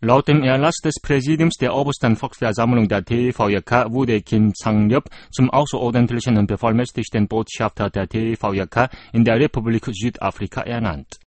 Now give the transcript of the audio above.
Laut dem Erlass des Präsidiums der obersten Volksversammlung der TVJK wurde Kim Sang-yeop zum außerordentlichen und bevollmächtigten Botschafter der TVJK in der Republik Südafrika ernannt.